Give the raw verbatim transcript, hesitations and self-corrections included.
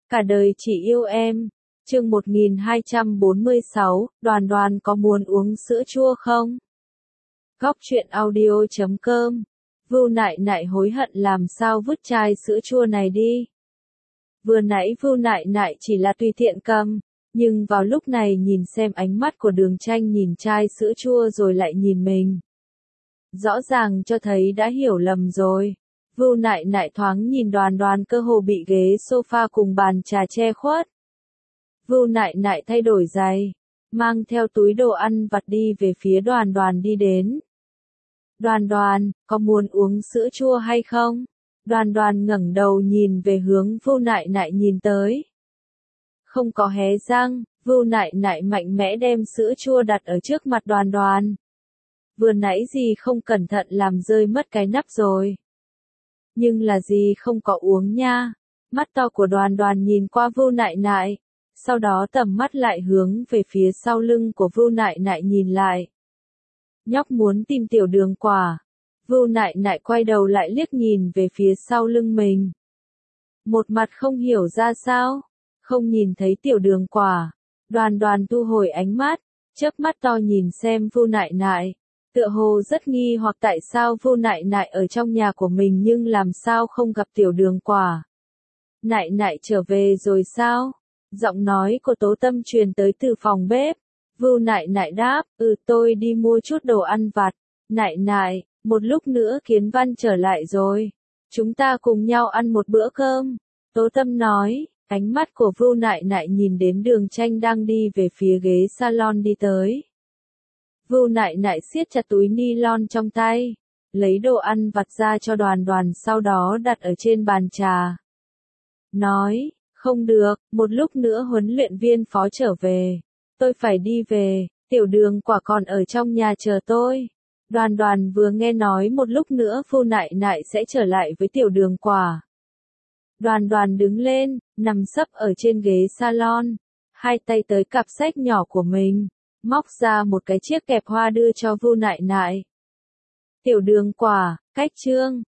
Cả đời chỉ yêu em. Chương một nghìn hai trăm bốn mươi sáu, Đoàn Đoàn có muốn uống sữa chua không? Góc truyện audio chấm com. Vưu Nại Nại hối hận làm sao vứt chai sữa chua này đi. Vừa nãy Vưu Nại Nại chỉ là tùy tiện cầm, nhưng vào lúc này nhìn xem ánh mắt của Đường Tranh nhìn chai sữa chua rồi lại nhìn mình. Rõ ràng cho thấy đã hiểu lầm rồi. Vưu Nại Nại thoáng nhìn Đoàn Đoàn cơ hồ bị ghế sofa cùng bàn trà che khuất. Vưu Nại Nại thay đổi giày, mang theo túi đồ ăn vặt đi về phía Đoàn Đoàn đi đến. Đoàn Đoàn, có muốn uống sữa chua hay không? Đoàn Đoàn ngẩng đầu nhìn về hướng Vưu Nại Nại nhìn tới. Không có hé răng, Vưu Nại Nại mạnh mẽ đem sữa chua đặt ở trước mặt Đoàn Đoàn. Vừa nãy gì không cẩn thận làm rơi mất cái nắp rồi. Nhưng là gì không có uống nha. Mắt to của Đoàn Đoàn nhìn qua Vưu Nại Nại, sau đó tầm mắt lại hướng về phía sau lưng của Vưu Nại Nại nhìn lại. Nhóc muốn tìm tiểu đường quả. Vưu Nại Nại quay đầu lại liếc nhìn về phía sau lưng mình. Một mặt không hiểu ra sao, không nhìn thấy tiểu đường quả. Đoàn Đoàn thu hồi ánh mắt, chớp mắt to nhìn xem Vưu Nại Nại. Tựa hồ rất nghi hoặc tại sao Vưu Nại Nại ở trong nhà của mình nhưng làm sao không gặp tiểu đường quả. Nại Nại trở về rồi sao? Giọng nói của Tố Tâm truyền tới từ phòng bếp. Vưu Nại Nại đáp, ừ tôi đi mua chút đồ ăn vặt. Nại Nại, một lúc nữa Kiến Văn trở lại rồi. Chúng ta cùng nhau ăn một bữa cơm. Tố Tâm nói, ánh mắt của Vưu Nại Nại nhìn đến Đường Tranh đang đi về phía ghế salon đi tới. Vưu Nại Nại siết chặt túi ni lon trong tay, lấy đồ ăn vặt ra cho Đoàn Đoàn sau đó đặt ở trên bàn trà. Nói, không được, một lúc nữa huấn luyện viên phó trở về. Tôi phải đi về, tiểu đường quả còn ở trong nhà chờ tôi. Đoàn Đoàn vừa nghe nói một lúc nữa Vưu Nại Nại sẽ trở lại với tiểu đường quả. Đoàn Đoàn đứng lên, nằm sấp ở trên ghế salon, hai tay tới cặp sách nhỏ của mình, móc ra một cái chiếc kẹp hoa đưa cho Vưu Nại Nại. Tiểu đường quả, cách chương,